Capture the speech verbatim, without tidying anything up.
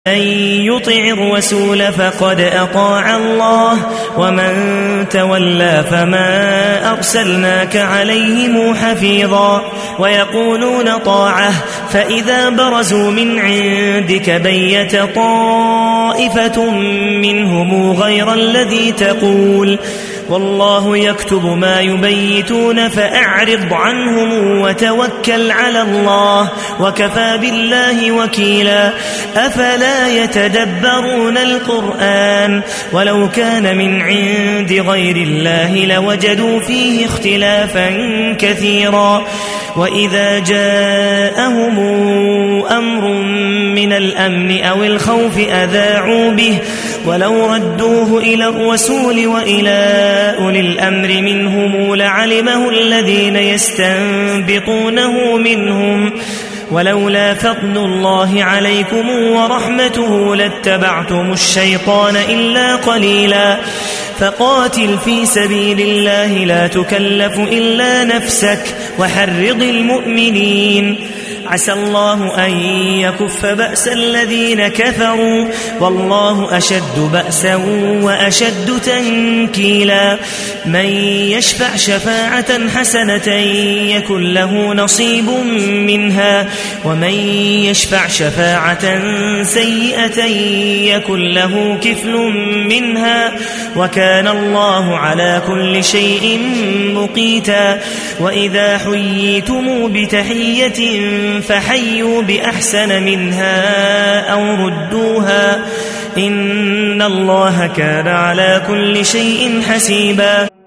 من يطع الرسول فقد أطاع الله ومن تولى فما أرسلناك عليهم حفيظا ويقولون طاعة فإذا برزوا من عندك بيت طائفة منهم غير الذي تقول والله يكتب ما يبيتون فأعرض عنهم وتوكل على الله وكفى بالله وكيلا أفلا يتدبرون القرآن ولو كان من عند غير الله لوجدوا فيه اختلافا كثيرا وإذا جاءهم أمر من الأمن أو الخوف أذاعوا به ولو ردوه إلى الرسول وإلى أولي الأمر منهم لعلمه الذين يستنبطونه منهم ولولا فضل الله عليكم ورحمته لاتبعتم الشيطان إلا قليلا فقاتل في سبيل الله لا تكلف إلا نفسك وحرض المؤمنين عسى الله أن يكف بأس الذين كفروا والله أشد بأسا وأشد تنكيلا من يشفع شفاعة حسنة يكن له نصيب منها ومن يشفع شفاعة سيئة يكن له كفل منها وكان الله على كل شيء مقيتا وإذا حييتم بتحية فحيوا بأحسن منها أو ردوها إن الله كان على كل شيء حسيبا.